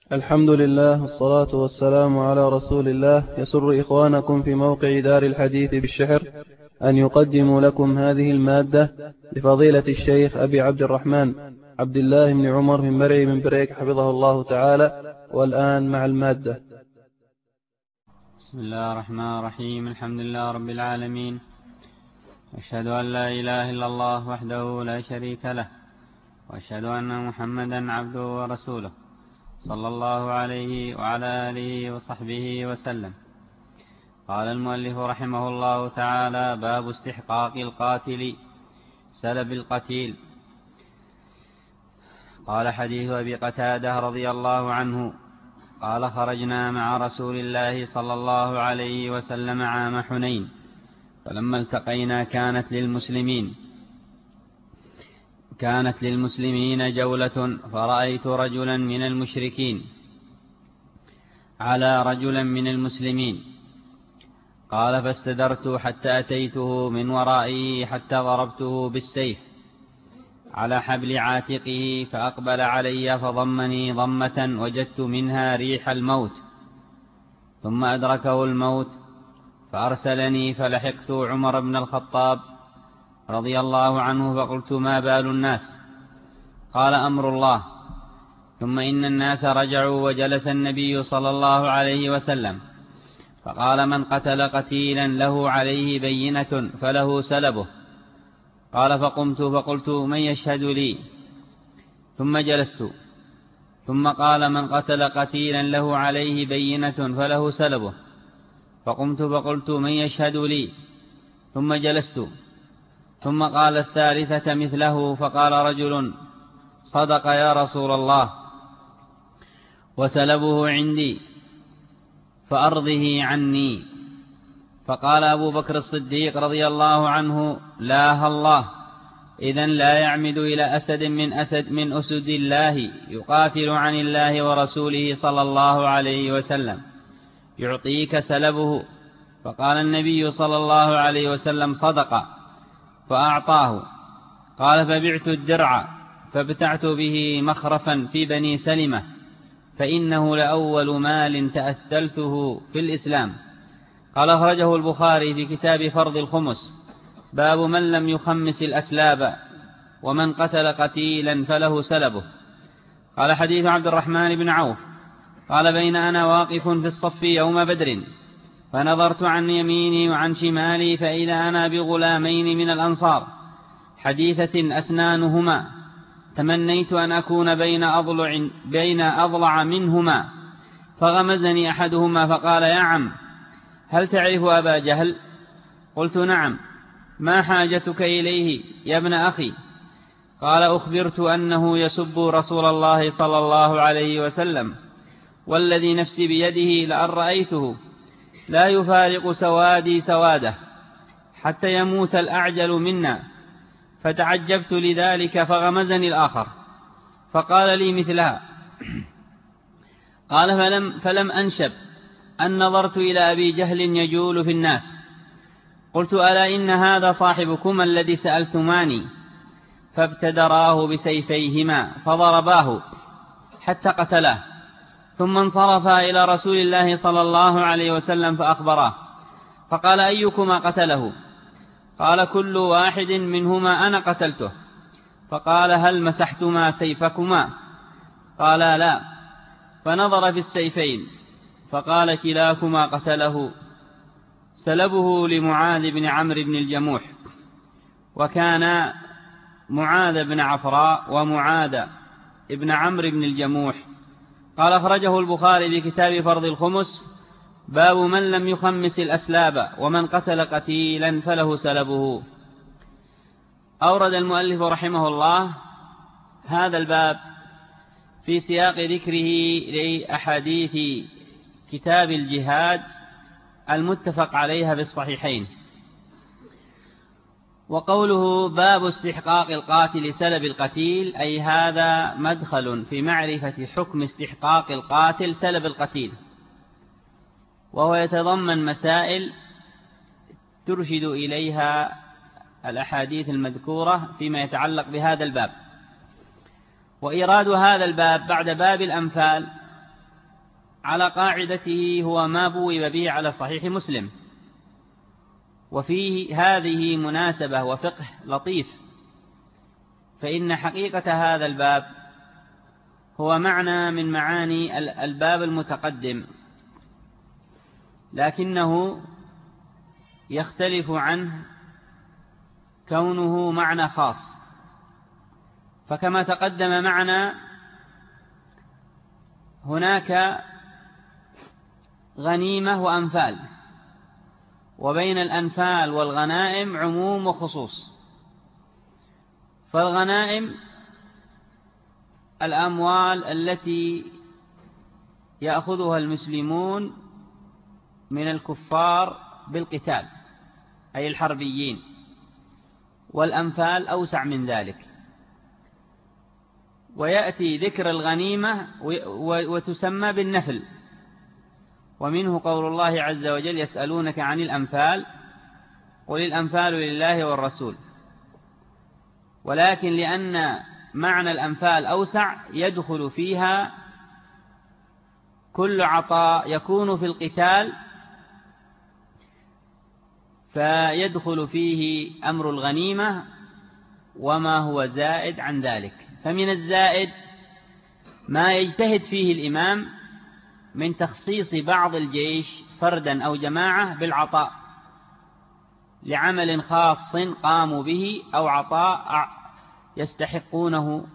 الحمد لله والصلاة والسلام على رسول الله. يسر إخوانكم في موقع دار الحديث بالشحر أن يقدموا لكم هذه المادة لفضيلة الشيخ أبي عبد الرحمن عبد الله بن عمر من مرعي من بريك حفظه الله تعالى. والآن مع المادة. بسم الله الرحمن الرحيم. الحمد لله رب العالمين، أشهد أن لا إله إلا الله وحده لا شريك له، وأشهد أن محمدا عبده ورسوله صلى الله عليه وعلى آله وصحبه وسلم. قال المؤلف رحمه الله تعالى: باب استحقاق القاتل سلب القتيل. قال: حديث أبي قتادة رضي الله عنه قال: خرجنا مع رسول الله صلى الله عليه وسلم عام حنين، فلما التقينا كانت للمسلمين جولة، فرأيت رجلا من المشركين على رجلا من المسلمين، قال: فاستدرت حتى أتيته من ورائه حتى ضربته بالسيف على حبل عاتقه، فأقبل علي فضمني ضمة وجدت منها ريح الموت، ثم أدركه الموت فأرسلني، فلحقت عمر بن الخطاب رضي الله عنه فقلت: ما بال الناس؟ قال: أمر الله. ثم إن الناس رجعوا، وجلس النبي صلى الله عليه وسلم فقال: من قتل قتيلا له عليه بينة فله سلبه. قال: فقمت فقلت: من يشهد لي؟ ثم جلست. ثم قال: من قتل قتيلا له عليه بينة فله سلبه. فقمت فقلت: من يشهد لي؟ ثم جلست. ثم قال الثالثة مثله، فقال رجل: صدق يا رسول الله، وسلبه عندي فأرضه عني. فقال أبو بكر الصديق رضي الله عنه: لا الله، إذن لا يعمد إلى أسد من أسد الله يقاتل عن الله ورسوله صلى الله عليه وسلم يعطيك سلبه. فقال النبي صلى الله عليه وسلم: صدق، فأعطاه. قال: فبعت الدرع فابتعت به مخرفا في بني سلمة، فإنه لأول مال تأثلته في الإسلام. قال: أخرجه البخاري في كتاب فرض الخمس، باب من لم يخمس الأسلاب ومن قتل قتيلا فله سلبه. قال: حديث عبد الرحمن بن عوف قال: بين أنا واقف في الصف يوم بدر، فنظرت عن يميني وعن شمالي، فإذا أنا بغلامين من الأنصار حديثة أسنانهما، تمنيت أن أكون بين أضلع منهما، فغمزني أحدهما فقال: يا عم، هل تعرف أبا جهل؟ قلت: نعم. ما حاجتك إليه يا ابن أخي؟ قال: أخبرت أنه يسب رسول الله صلى الله عليه وسلم، والذي نفسي بيده لأن رأيته لا يفارق سوادي سواده حتى يموت الأعجل منا. فتعجبت لذلك، فغمزني الآخر فقال لي مثلها. قال: فلم أنشب أن نظرت إلى أبي جهل يجول في الناس، قلت: ألا إن هذا صاحبكما الذي سألتماني؟ فابتدراه بسيفيهما فضرباه حتى قتلاه، ثم انصرفا إلى رسول الله صلى الله عليه وسلم فأخبراه، فقال: أيكما قتله؟ قال: كل واحد منهما أنا قتلته. فقال: هل مسحتما سيفكما؟ قال: لا. فنظر في السيفين فقال: كلاكما قتله. سلبه لمعاذ بن عمرو بن الجموح، وكان معاذ بن عفراء ومعاذ بن عمرو بن الجموح. قال: أخرجه البخاري في كتاب فرض الخمس، باب من لم يخمس الأسلاب ومن قتل قتيلا فله سلبه. أورد المؤلف رحمه الله هذا الباب في سياق ذكره لأحاديث كتاب الجهاد المتفق عليها بالصحيحين. وقوله باب استحقاق القاتل سلب القتيل، أي هذا مدخل في معرفة حكم استحقاق القاتل سلب القتيل، وهو يتضمن مسائل ترشد إليها الأحاديث المذكورة فيما يتعلق بهذا الباب. وإيراد هذا الباب بعد باب الأنفال على قاعدته هو ما بوب به على صحيح مسلم. وفيه هذه مناسبة وفقه لطيف، فإن حقيقة هذا الباب هو معنى من معاني الباب المتقدم، لكنه يختلف عنه كونه معنى خاص. فكما تقدم معنا هناك غنيمة وأنفال، وبين الأنفال والغنائم عموم وخصوص. فالغنائم الأموال التي يأخذها المسلمون من الكفار بالقتال، أي الحربيين، والأنفال أوسع من ذلك. ويأتي ذكر الغنيمة وتسمى بالنفل، ومنه قول الله عز وجل: يسألونك عن الأنفال قل الأنفال لله والرسول. ولكن لأن معنى الأنفال أوسع يدخل فيها كل عطاء يكون في القتال، فيدخل فيه أمر الغنيمة وما هو زائد عن ذلك. فمن الزائد ما يجتهد فيه الإمام من تخصيص بعض الجيش فردا أو جماعة بالعطاء لعمل خاص قاموا به أو عطاء يستحقونه.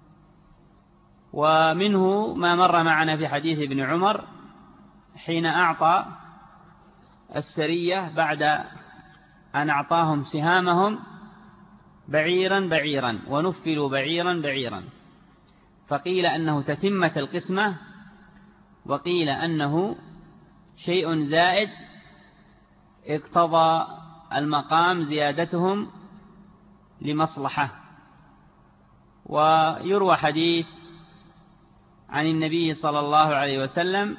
ومنه ما مر معنا في حديث ابن عمر حين أعطى السرية بعد أن أعطاهم سهامهم بعيرا بعيرا ونفلوا بعيرا بعيرا، فقيل أنه تتمة القسمة، وقيل أنه شيء زائد اقتضى المقام زيادتهم لمصلحة. ويروى حديث عن النبي صلى الله عليه وسلم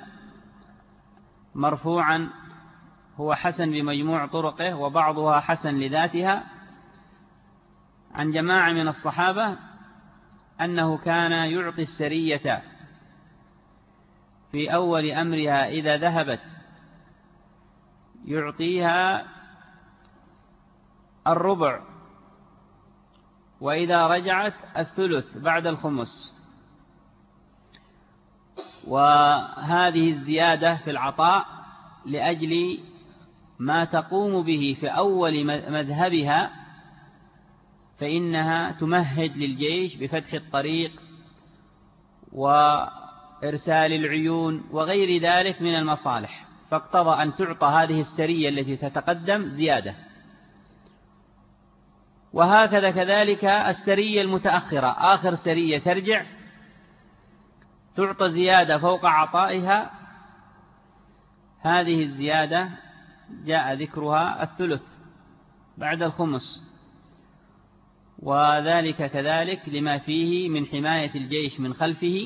مرفوعا هو حسن بمجموع طرقه وبعضها حسن لذاتها، عن جماعة من الصحابة أنه كان يعطي السرية في أول أمرها إذا ذهبت يعطيها الربع، وإذا رجعت الثلث بعد الخمس. وهذه الزيادة في العطاء لأجل ما تقوم به في أول مذهبها، فإنها تمهد للجيش بفتح الطريق وإرسال العيون وغير ذلك من المصالح، فاقتضى أن تعطى هذه السرية التي تتقدم زيادة. وهكذا كذلك السرية المتأخرة، آخر سرية ترجع تعطى زيادة فوق عطائها. هذه الزيادة جاء ذكرها الثلث بعد الخمس، وذلك كذلك لما فيه من حماية الجيش من خلفه،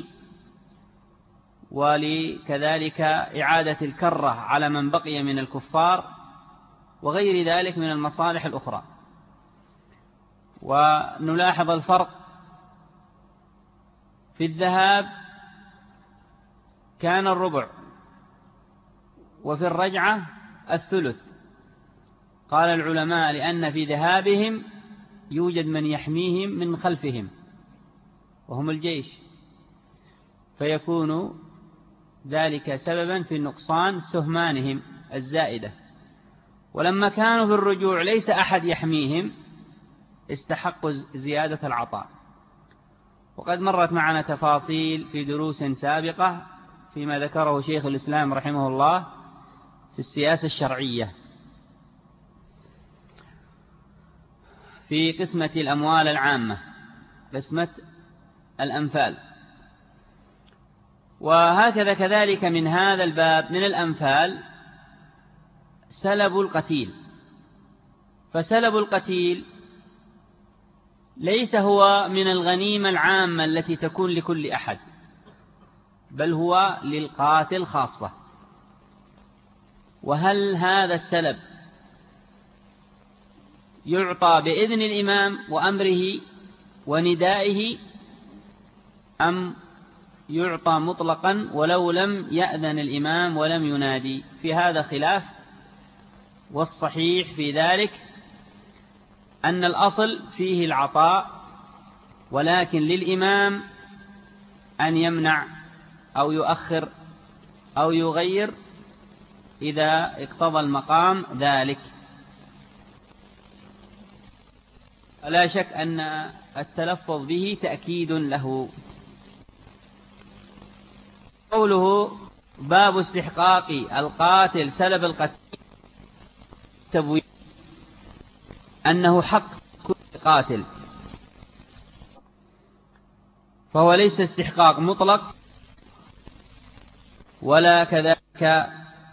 ولكذلك إعادة الكرة على من بقي من الكفار، وغير ذلك من المصالح الأخرى. ونلاحظ الفرق في الذهاب كان الربع، وفي الرجعة الثلث. قال العلماء لأن في ذهابهم يوجد من يحميهم من خلفهم وهم الجيش، فيكون ذلك سببا في نقصان سهمانهم الزائدة. ولما كانوا في الرجوع ليس أحد يحميهم استحقوا زيادة العطاء. وقد مرت معنا تفاصيل في دروس سابقة فيما ذكره شيخ الإسلام رحمه الله في السياسة الشرعية في قسمة الأموال العامة، قسمة الأنفال. وهكذا كذلك من هذا الباب من الأنفال سلب القتيل. فسلب القتيل ليس هو من الغنيمة العامة التي تكون لكل أحد، بل هو للقاتل خاصة. وهل هذا السلب يعطى بإذن الإمام وأمره وندائه، أم يعطى مطلقا ولو لم يأذن الإمام ولم ينادي، في هذا خلاف، والصحيح في ذلك أن الأصل فيه العطاء، ولكن للإمام أن يمنع أو يؤخر أو يغير إذا اقتضى المقام ذلك. لا شك أن التلفظ به تأكيد له. قوله باب استحقاق القاتل سلب القتيل تبويب أنه حق كل قاتل، فهو ليس استحقاق مطلق، ولا كذلك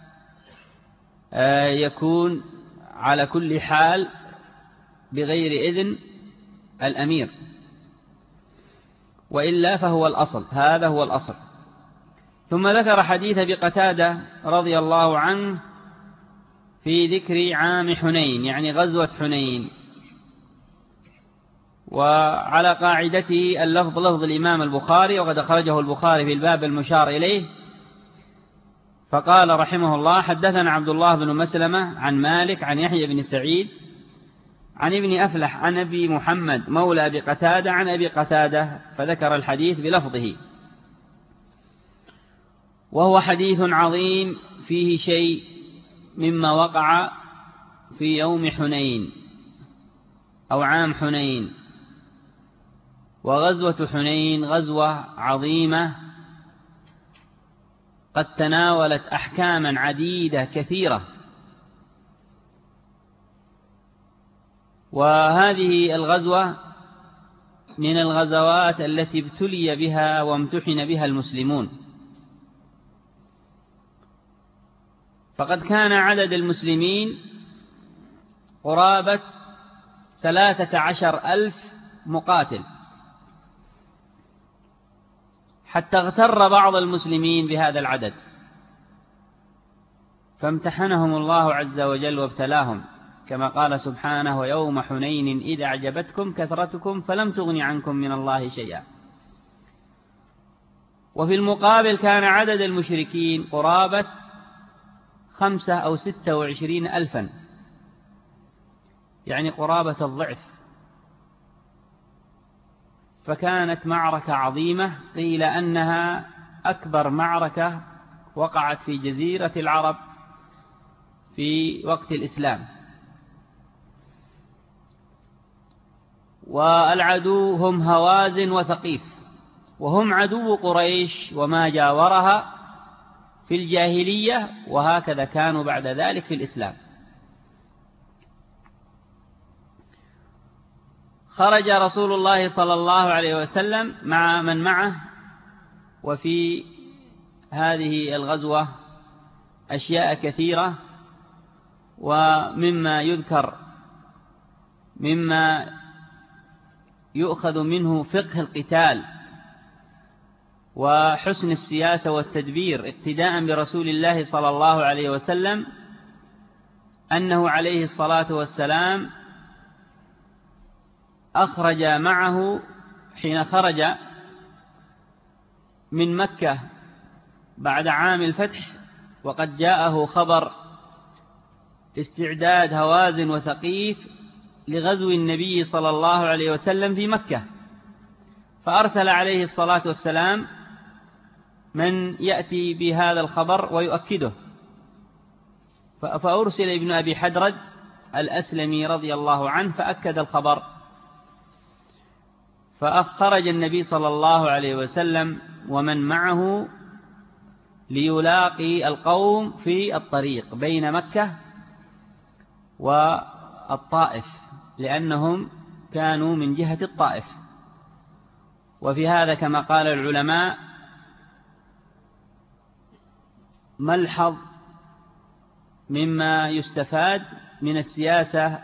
يكون على كل حال بغير إذن الأمير، وإلا فهو الأصل، هذا هو الأصل. ثم ذكر حديث بقتادة رضي الله عنه في ذكر عام حنين، يعني غزوة حنين، وعلى قاعدته اللفظ لفظ الإمام البخاري، وقد أخرجه البخاري في الباب المشار إليه. فقال رحمه الله: حدثنا عبد الله بن مسلمة عن مالك عن يحيى بن سعيد عن ابن أفلح عن أبي محمد مولى أبي قتادة عن أبي قتادة، فذكر الحديث بلفظه. وهو حديث عظيم فيه شيء مما وقع في يوم حنين أو عام حنين. وغزوة حنين غزوة عظيمة قد تناولت أحكاما عديدة كثيرة، وهذه الغزوة من الغزوات التي ابتلي بها وامتحن بها المسلمون. فقد كان عدد المسلمين قرابة 13,000 مقاتل، حتى اغتر بعض المسلمين بهذا العدد، فامتحنهم الله عز وجل وابتلاهم، كما قال سبحانه: ويوم حنين إذ أعجبتكم كثرتكم فلم تغن عنكم من الله شيئا. وفي المقابل كان عدد المشركين قرابة 5 أو 26 ألفا، يعني قرابة الضعف. فكانت معركة عظيمة، قيل أنها أكبر معركة وقعت في جزيرة العرب في وقت الإسلام. والعدو هم هوازن وثقيف، وهم عدو قريش وما جاورها في الجاهلية، وهكذا كانوا بعد ذلك في الإسلام. خرج رسول الله صلى الله عليه وسلم مع من معه، وفي هذه الغزوة أشياء كثيرة، ومما يذكر مما يؤخذ منه فقه القتال وحسن السياسة والتدبير اقتداء برسول الله صلى الله عليه وسلم، أنه عليه الصلاة والسلام أخرج معه حين خرج من مكة بعد عام الفتح، وقد جاءه خبر استعداد هوازن وثقيف لغزو النبي صلى الله عليه وسلم في مكة، فأرسل عليه الصلاة والسلام من يأتي بهذا الخبر ويؤكده، فأرسل ابن أبي حدرد الأسلمي رضي الله عنه فأكد الخبر. فخرج النبي صلى الله عليه وسلم ومن معه ليلاقي القوم في الطريق بين مكة والطائف، لأنهم كانوا من جهة الطائف. وفي هذا كما قال العلماء ملحظ مما يستفاد من السياسة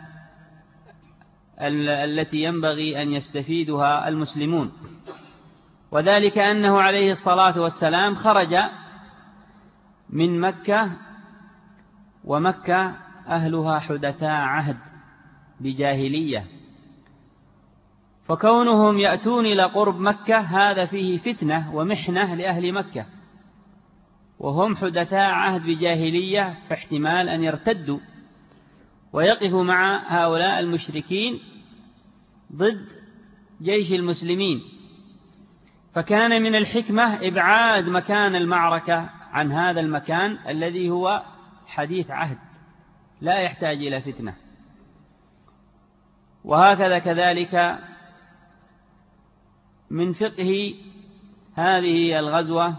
التي ينبغي أن يستفيدها المسلمون، وذلك أنه عليه الصلاة والسلام خرج من مكة، ومكة أهلها حدثاء عهد بجاهلية، فكونهم يأتون إلى قرب مكة هذا فيه فتنة ومحنة لأهل مكة، وهم حدثاء عهد بجاهلية، فاحتمال أن يرتدوا ويقفوا مع هؤلاء المشركين ضد جيش المسلمين. فكان من الحكمة إبعاد مكان المعركة عن هذا المكان الذي هو حديث عهد لا يحتاج إلى فتنة. وهكذا كذلك من فقه هذه الغزوة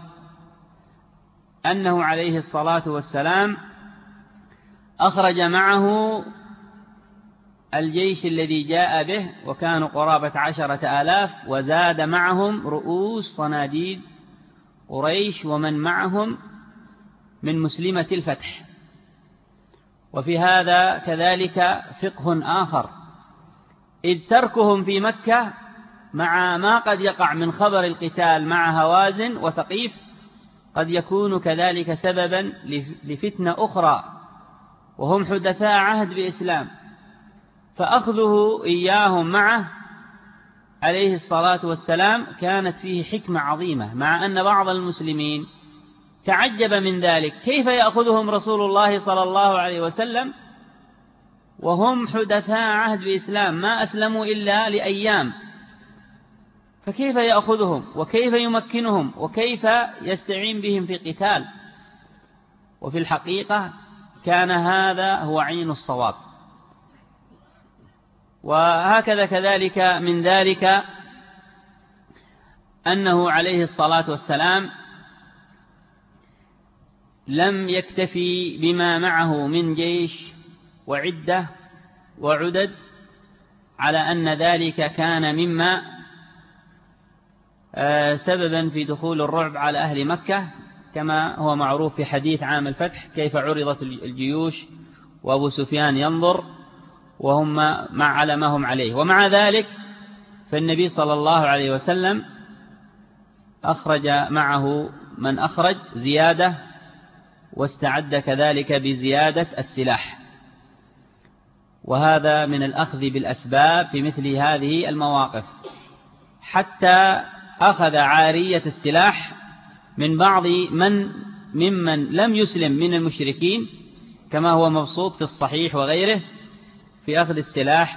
أنه عليه الصلاة والسلام أخرج معه الجيش الذي جاء به، وكانوا قرابة 10,000، وزاد معهم رؤوس صناديد قريش ومن معهم من مسلمة الفتح. وفي هذا كذلك فقه آخر، إذ تركهم في مكة مع ما قد يقع من خبر القتال مع هوازن وثقيف قد يكون كذلك سببا لفتنة أخرى، وهم حدثاء عهد بإسلام، فأخذه إياهم معه عليه الصلاة والسلام كانت فيه حكمة عظيمة، مع أن بعض المسلمين تعجب من ذلك، كيف يأخذهم رسول الله صلى الله عليه وسلم وهم حدثاء عهد بإسلام ما أسلموا إلا لأيام، فكيف يأخذهم وكيف يمكنهم وكيف يستعين بهم في قتال؟ وفي الحقيقة كان هذا هو عين الصواب. وهكذا كذلك من ذلك أنه عليه الصلاة والسلام لم يكتفي بما معه من جيش وعدة وعدد، على أن ذلك كان مما سببا في دخول الرعب على أهل مكة، كما هو معروف في حديث عام الفتح كيف عرضت الجيوش وأبو سفيان ينظر وهم على ما هم عليه. ومع ذلك فالنبي صلى الله عليه وسلم أخرج معه من أخرج زيادة، واستعد كذلك بزيادة السلاح، وهذا من الأخذ بالأسباب في مثل هذه المواقف، حتى أخذ عارية السلاح من بعض ممن لم يسلم من المشركين، كما هو مبسوط في الصحيح وغيره في أخذ السلاح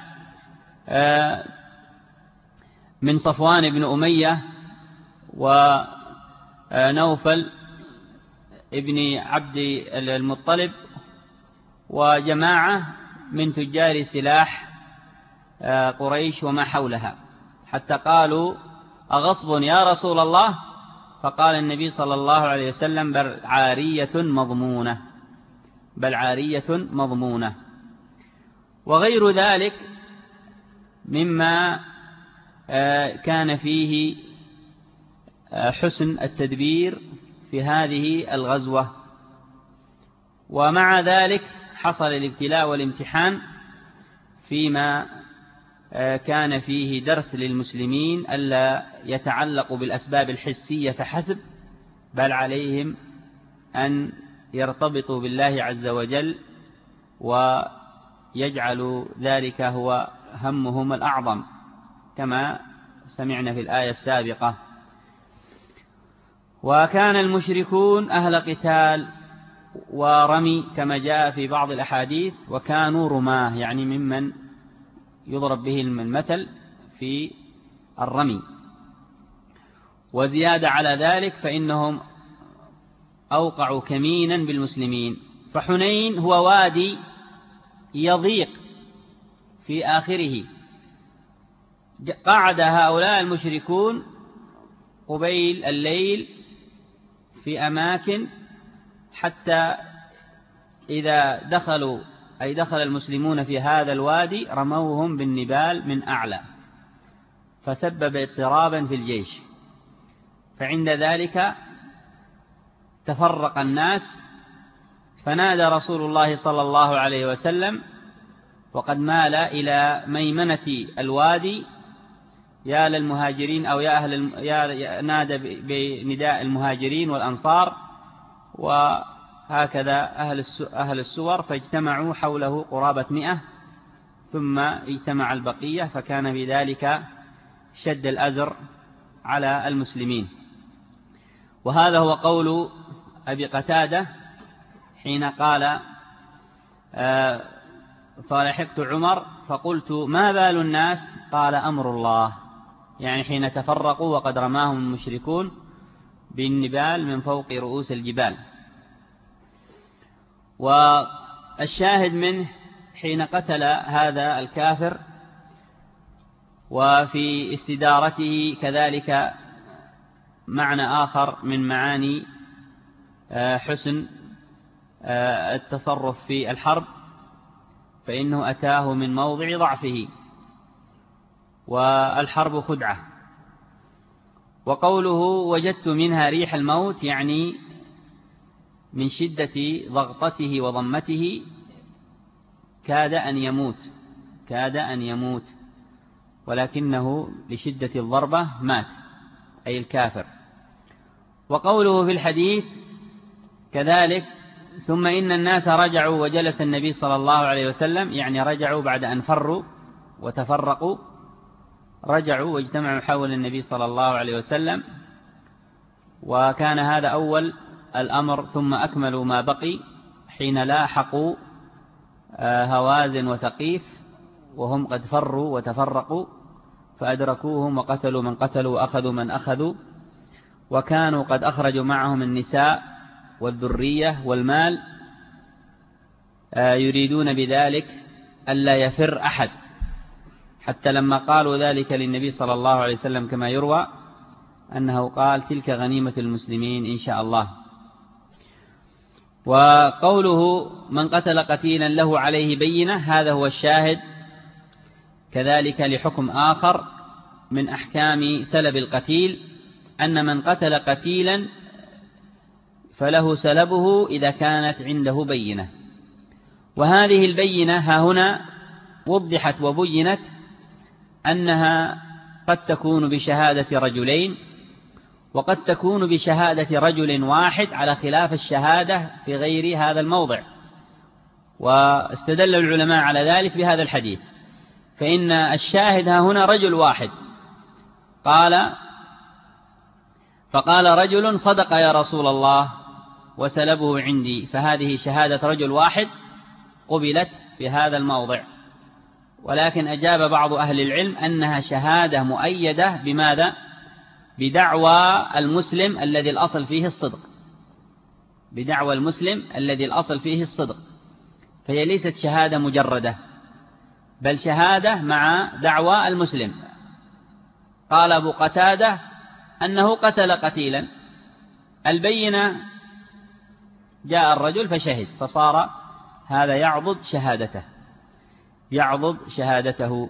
من صفوان بن أمية ونوفل ابن عبد المطلب وجماعة من تجار سلاح قريش وما حولها، حتى قالوا أغصب يا رسول الله؟ فقال النبي صلى الله عليه وسلم بل عارية مضمونة، بل عارية مضمونة. وغير ذلك مما كان فيه حسن التدبير في هذه الغزوة. ومع ذلك حصل الابتلاء والامتحان فيما كان فيه درس للمسلمين ألا يتعلقوا بالأسباب الحسية فحسب، بل عليهم أن يرتبطوا بالله عز وجل ويجعلوا ذلك هو همهم الأعظم، كما سمعنا في الآية السابقة. وكان المشركون أهل قتال ورمي كما جاء في بعض الأحاديث، وكانوا رماه يعني ممن يضرب به المثل في الرمي. وزيادة على ذلك فإنهم أوقعوا كمينا بالمسلمين، فحنين هو وادي يضيق في آخره، قعد هؤلاء المشركون قبيل الليل في أماكن حتى إذا دخلوا أي دخل المسلمون في هذا الوادي رموهم بالنبال من أعلى، فسبب اضطرابا في الجيش. فعند ذلك تفرق الناس، فنادى رسول الله صلى الله عليه وسلم وقد مال إلى ميمنة الوادي يا للمهاجرين أو يا نادى بنداء المهاجرين والأنصار، وهكذا أهل السور، فاجتمعوا حوله قرابة 100، ثم اجتمع البقية، فكان بذلك شد الأزر على المسلمين. وهذا هو قول أبي قتادة حين قال فلحقت عمر فقلت ما بال الناس؟ قال أمر الله، يعني حين تفرقوا وقد رماهم المشركون بالنبال من فوق رؤوس الجبال. والشاهد منه حين قتل هذا الكافر، وفي استدارته كذلك معنى آخر من معاني حسن التصرف في الحرب، فإنه أتاه من موضع ضعفه، والحرب خدعة. وقوله وجدت منها ريح الموت، يعني من شدة ضغطته وضمته كاد أن يموت، ولكنه لشدة الضربة مات، أي الكافر. وقوله في الحديث كذلك ثم إن الناس رجعوا وجلس النبي صلى الله عليه وسلم، يعني رجعوا بعد أن فروا وتفرقوا، رجعوا واجتمعوا حول النبي صلى الله عليه وسلم، وكان هذا أول الأمر، ثم أكملوا ما بقي حين لاحقوا هوازن وثقيف وهم قد فروا وتفرقوا، فأدركوهم وقتلوا من قتلوا وأخذوا من أخذوا، وكانوا قد أخرجوا معهم النساء والذرية والمال، يريدون بذلك ألا يفر أحد، حتى لما قالوا ذلك للنبي صلى الله عليه وسلم كما يروى أنه قال تلك غنيمة المسلمين إن شاء الله. وقوله من قتل قتيلا له عليه بينة، هذا هو الشاهد كذلك لحكم آخر من أحكام سلب القتيل، أن من قتل قتيلا فله سلبه إذا كانت عنده بينة. وهذه البينة ها هنا وضحت وبينت أنها قد تكون بشهادة رجلين، وقد تكون بشهادة رجل واحد، على خلاف الشهادة في غير هذا الموضع. واستدل العلماء على ذلك بهذا الحديث، فإن الشاهد ها هنا رجل واحد فقال رجل صدق يا رسول الله وسلبه عندي، فهذه شهادة رجل واحد قبلت في هذا الموضع. ولكن أجاب بعض أهل العلم أنها شهادة مؤيدة بماذا؟ بدعوى المسلم الذي الأصل فيه الصدق، بدعوى المسلم الذي الأصل فيه الصدق، فهي ليست شهادة مجردة، بل شهادة مع دعوى المسلم. قال أبو قتادة أنه قتل قتيلا، البينة جاء الرجل فشهد، فصار هذا يعضد شهادته.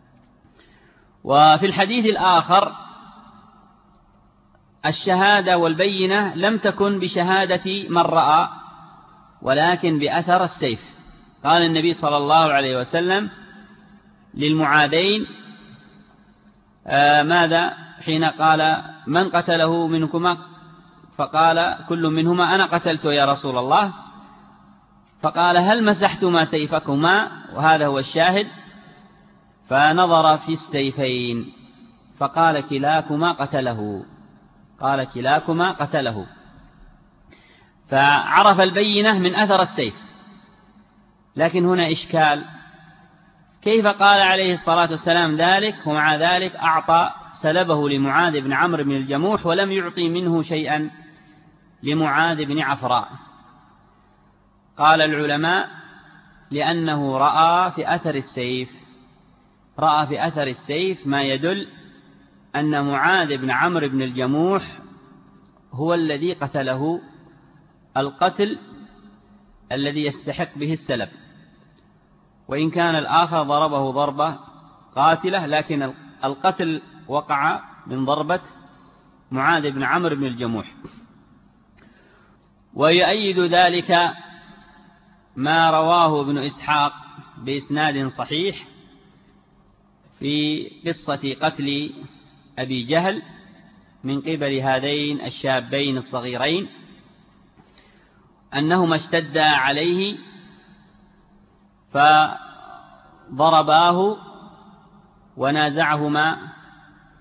وفي الحديث الآخر الشهادة والبينة لم تكن بشهادة من رأى، ولكن بأثر السيف. قال النبي صلى الله عليه وسلم للمعادين ماذا حين قال من قتله منكما؟ فقال كل منهما أنا قتلته يا رسول الله. فقال هل مسحتما سيفكما؟ وهذا هو الشاهد. فنظر في السيفين فقال كلاكما قتله، فعرف البينة من أثر السيف. لكن هنا إشكال، كيف قال عليه الصلاة والسلام ذلك ومع ذلك أعطى سلبه لمعاذ بن عمرو بن الجموح ولم يعطي منه شيئا لمعاذ بن عفراء؟ قال العلماء لأنه رأى في أثر السيف ما يدل أن معاذ بن عمرو بن الجموح هو الذي قتله القتل الذي يستحق به السلب، وإن كان الآخر ضربه ضربة قاتلة، لكن القتل وقع من ضربة معاذ بن عمرو بن الجموح. ويؤيد ذلك ما رواه ابن إسحاق بإسناد صحيح في قصة قتل أبي جهل من قبل هذين الشابين الصغيرين، أنهما اشتدا عليه فضرباه ونازعهما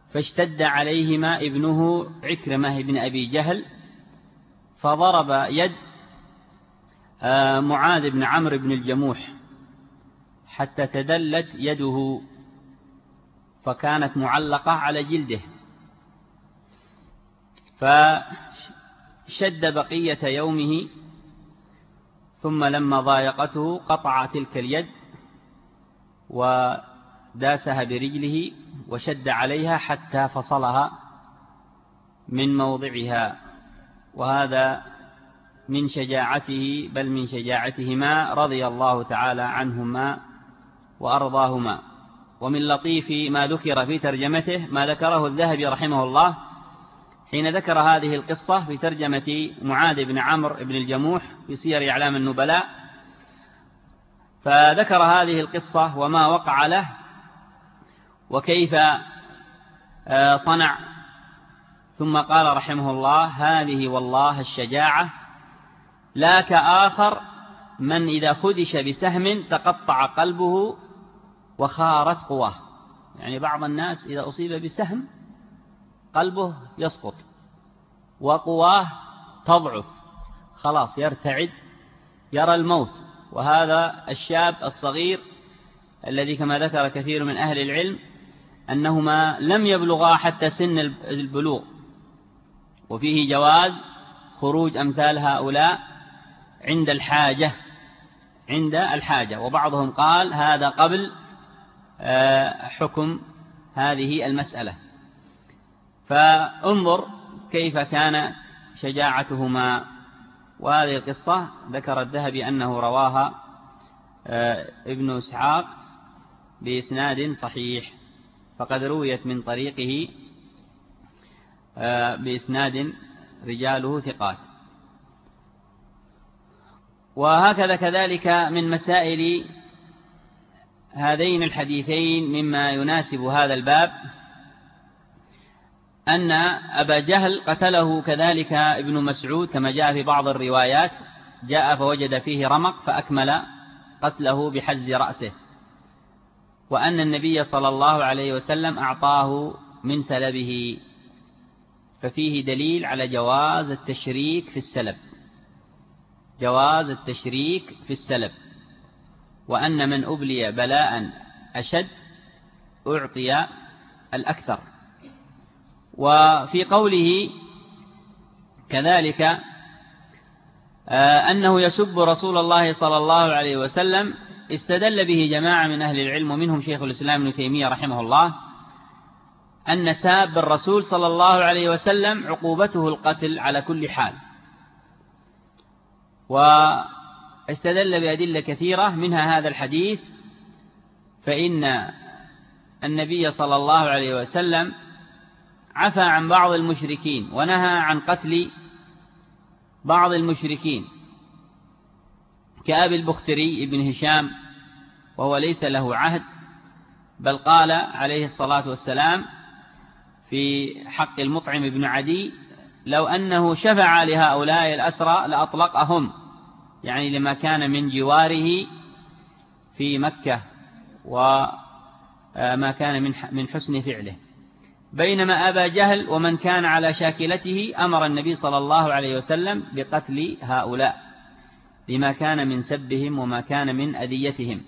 فاشتد عليهما ابنه عكرمة بن أبي جهل، فضرب يد معاذ بن عمرو بن الجموح حتى تدلت يده، فكانت معلقة على جلده، فشد بقية يومه، ثم لما ضايقته قطع تلك اليد وداسها برجله وشد عليها حتى فصلها من موضعها. وهذا من شجاعته، بل من شجاعتهما رضي الله تعالى عنهما وأرضاهما. ومن لطيف ما ذكر في ترجمته ما ذكره الذهبي رحمه الله حين ذكر هذه القصة في ترجمة معاذ بن عمرو بن الجموح في سير أعلام النبلاء، فذكر هذه القصة وما وقع له وكيف صنع، ثم قال رحمه الله: هذه والله الشجاعة لا كآخر من إذا خدش بسهم تقطع قلبه وخارت قواه. يعني بعض الناس إذا أصيب بسهم قلبه يسقط وقواه تضعف، خلاص يرتعد، يرى الموت. وهذا الشاب الصغير الذي كما ذكر كثير من أهل العلم أنهما لم يبلغا حتى سن البلوغ، وفيه جواز خروج أمثال هؤلاء عند الحاجة، وبعضهم قال هذا قبل حكم هذه المسألة. فانظر كيف كان شجاعتهما. وهذه القصة ذكر الذهبي أنه رواها ابن إسحاق بإسناد صحيح، فقد رويت من طريقه بإسناد رجاله ثقات. وهكذا كذلك من مسائل هذين الحديثين مما يناسب هذا الباب أن أبا جهل قتله كذلك ابن مسعود كما جاء في بعض الروايات، جاء فوجد فيه رمق فأكمل قتله بحز رأسه، وأن النبي صلى الله عليه وسلم أعطاه من سلبه، ففيه دليل على جواز التشريك في السلب، وأن من أبلي بلاء أشد أعطي الأكثر. وفي قوله كذلك أنه يسب رسول الله صلى الله عليه وسلم استدل به جماعة من أهل العلم ومنهم شيخ الإسلام ابن تيمية رحمه الله أن ساب الرسول صلى الله عليه وسلم عقوبته القتل على كل حال، واستدل بأدلة كثيرة منها هذا الحديث، فإن النبي صلى الله عليه وسلم عفى عن بعض المشركين ونهى عن قتل بعض المشركين كأبي البختري ابن هشام، وهو ليس له عهد، بل قال عليه الصلاة والسلام في حق المطعم بن عدي: لو أنه شفع لهؤلاء الأسرى لأطلقهم، يعني لما كان من جواره في مكة وما كان من حسن فعله. بينما أبا جهل ومن كان على شاكلته أمر النبي صلى الله عليه وسلم بقتل هؤلاء لما كان من سبهم وما كان من أذيتهم.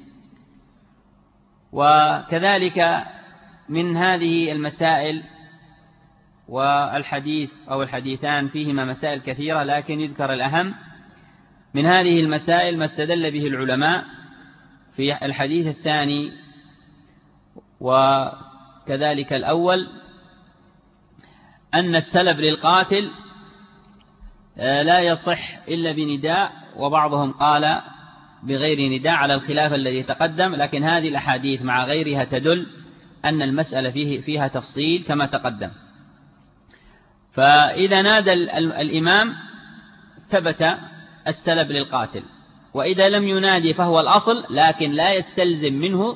وكذلك من هذه المسائل، والحديث أو الحديثان فيهما مسائل كثيرة، لكن يذكر الأهم من هذه المسائل ما استدل به العلماء في الحديث الثاني وكذلك الأول، أن السلب للقاتل لا يصح إلا بنداء، وبعضهم قال بغير نداء على الخلاف الذي تقدم، لكن هذه الأحاديث مع غيرها تدل أن المسألة فيها تفصيل كما تقدم. فإذا نادى الإمام ثبت السلب للقاتل، وإذا لم ينادي فهو الأصل، لكن لا يستلزم منه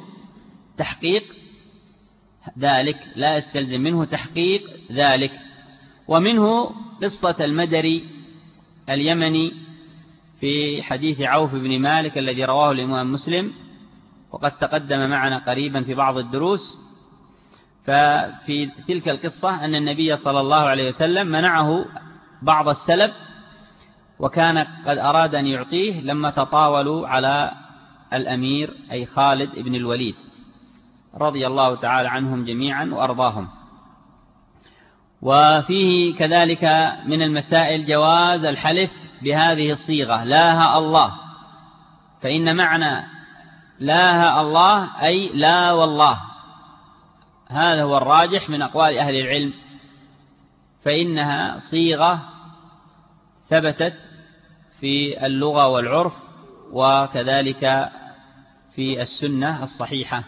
تحقيق ذلك. ومنه قصة المدري اليمني في حديث عوف بن مالك الذي رواه الإمام مسلم، وقد تقدم معنا قريبا في بعض الدروس. ففي تلك القصة أن النبي صلى الله عليه وسلم منعه بعض السلب، وكان قد أراد أن يعطيه لما تطاولوا على الأمير أي خالد بن الوليد رضي الله تعالى عنهم جميعا وأرضاهم. وفيه كذلك من المسائل جواز الحلف بهذه الصيغة لا الله، فإن معنى لا الله أي لا والله، هذا هو الراجح من أقوال أهل العلم، فإنها صيغة ثبتت في اللغة والعرف وكذلك في السنة الصحيحة.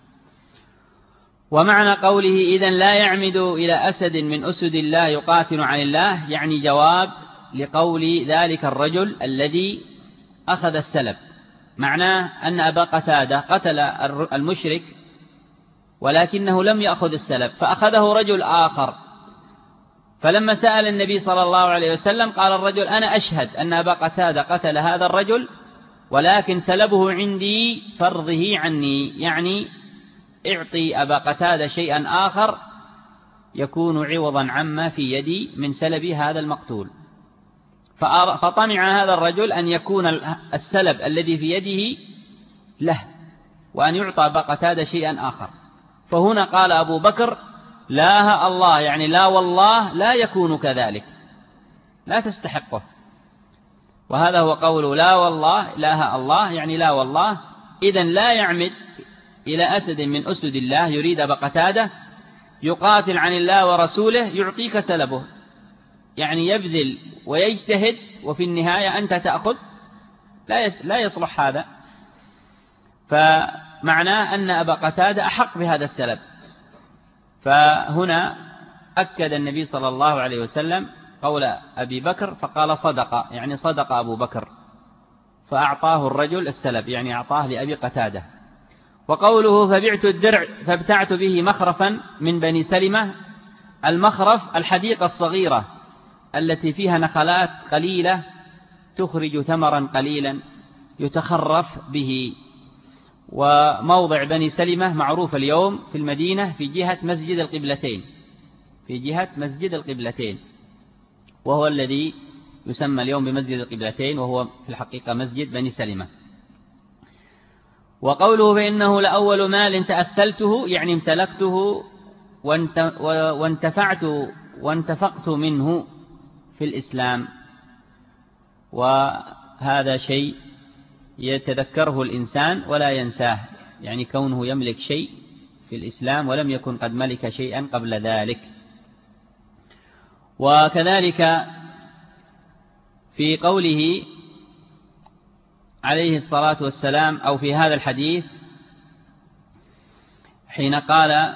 ومعنى قوله إذن لا يعمد إلى أسد من أسد الله يقاتل عن الله، يعني جواب لقول ذلك الرجل الذي أخذ السلب. معناه أن أبا قتادة قتل المشرك ولكنه لم يأخذ السلب، فأخذه رجل آخر، فلما سأل النبي صلى الله عليه وسلم قال الرجل أنا أشهد أن أبا قتادة قتل هذا الرجل ولكن سلبه عندي فرضه عني، يعني اعطي أبا قتادة شيئا آخر يكون عوضا عما في يدي من سلب هذا المقتول. فطمع هذا الرجل أن يكون السلب الذي في يده له وأن يعطى أبا قتادة شيئا آخر. فهنا قال أبو بكر لا الله، يعني لا والله لا يكون كذلك، لا تستحقه. وهذا هو قول لا والله لا الله، يعني لا والله. إذن لا يعمد إلى أسد من أسد الله، يريد أبا قتادة يقاتل عن الله ورسوله يعطيك سلبه، يعني يبذل ويجتهد وفي النهاية أنت تأخذ، لا يصلح هذا. فمعناه أن أبا قتادة أحق بهذا السلب. فهنا أكد النبي صلى الله عليه وسلم قول أبي بكر فقال صدق، يعني صدق أبو بكر، فأعطاه الرجل السلب، يعني أعطاه لأبي قتادة. وقوله فبعت الدرع فابتعت به مخرفا من بني سلمة، المخرف الحديقة الصغيرة التي فيها نخلات قليلة تخرج ثمرا قليلا يتخرف به. وموضع بني سلمة معروف اليوم في المدينة في جهة مسجد القبلتين، في جهة مسجد القبلتين، وهو الذي يسمى اليوم بمسجد القبلتين، وهو في الحقيقة مسجد بني سلمة. وقوله فإنه لأول مال تأثلته، يعني امتلكته وانتفقت منه في الإسلام. وهذا شيء يتذكره الإنسان ولا ينساه، يعني كونه يملك شيء في الإسلام ولم يكن قد ملك شيئا قبل ذلك. وكذلك في قوله عليه الصلاة والسلام أو في هذا الحديث حين قال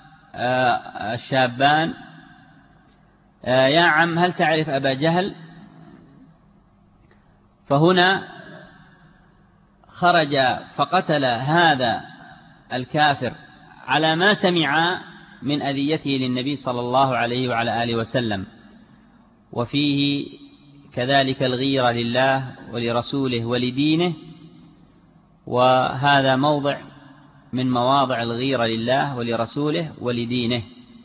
الشابان يا عم هل تعرف أبا جهل، فهنا خرج فقتل هذا الكافر على ما سمع من أذيته للنبي صلى الله عليه وعلى آله وسلم. وفيه كذلك الغيرة لله ولرسوله ولدينه، وهذا موضع من مواضع الغيرة لله ولرسوله ولدينه.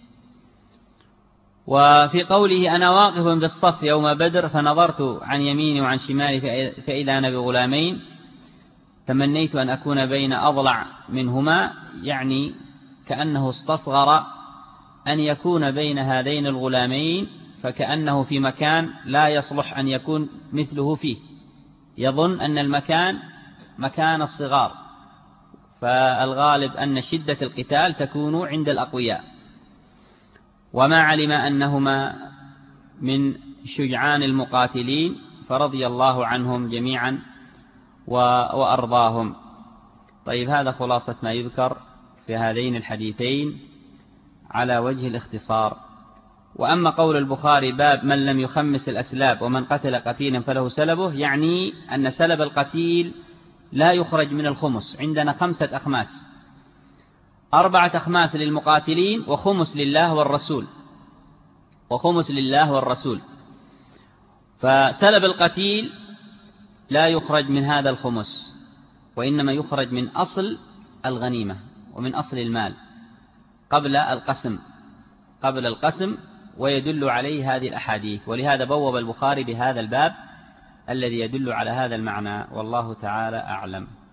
وفي قوله أنا واقف بالصف يوم بدر فنظرت عن يميني وعن شمالي فإذا أنا بغلامين تمنيت أن أكون بين أضلع منهما، يعني كأنه استصغر أن يكون بين هذين الغلامين، فكأنه في مكان لا يصلح أن يكون مثله فيه، يظن أن المكان مكان الصغار، فالغالب أن شدة القتال تكون عند الأقوياء. وما علم أنهما من شجعان المقاتلين فرضي الله عنهم جميعا وأرضاهم. طيب، هذا خلاصة ما يذكر في هذين الحديثين على وجه الاختصار. وأما قول البخاري باب من لم يخمس الأسلاب ومن قتل قتيلا فله سلبه، يعني أن سلب القتيل لا يخرج من الخمس. عندنا 5 أخماس، 4 أخماس للمقاتلين وخمس لله والرسول، وخمس لله والرسول. فسلب القتيل لا يخرج من هذا الخمس، وإنما يخرج من أصل الغنيمة ومن أصل المال. قبل القسم، ويدل عليه هذه الأحاديث، ولهذا بوب البخاري بهذا الباب الذي يدل على هذا المعنى، والله تعالى أعلم.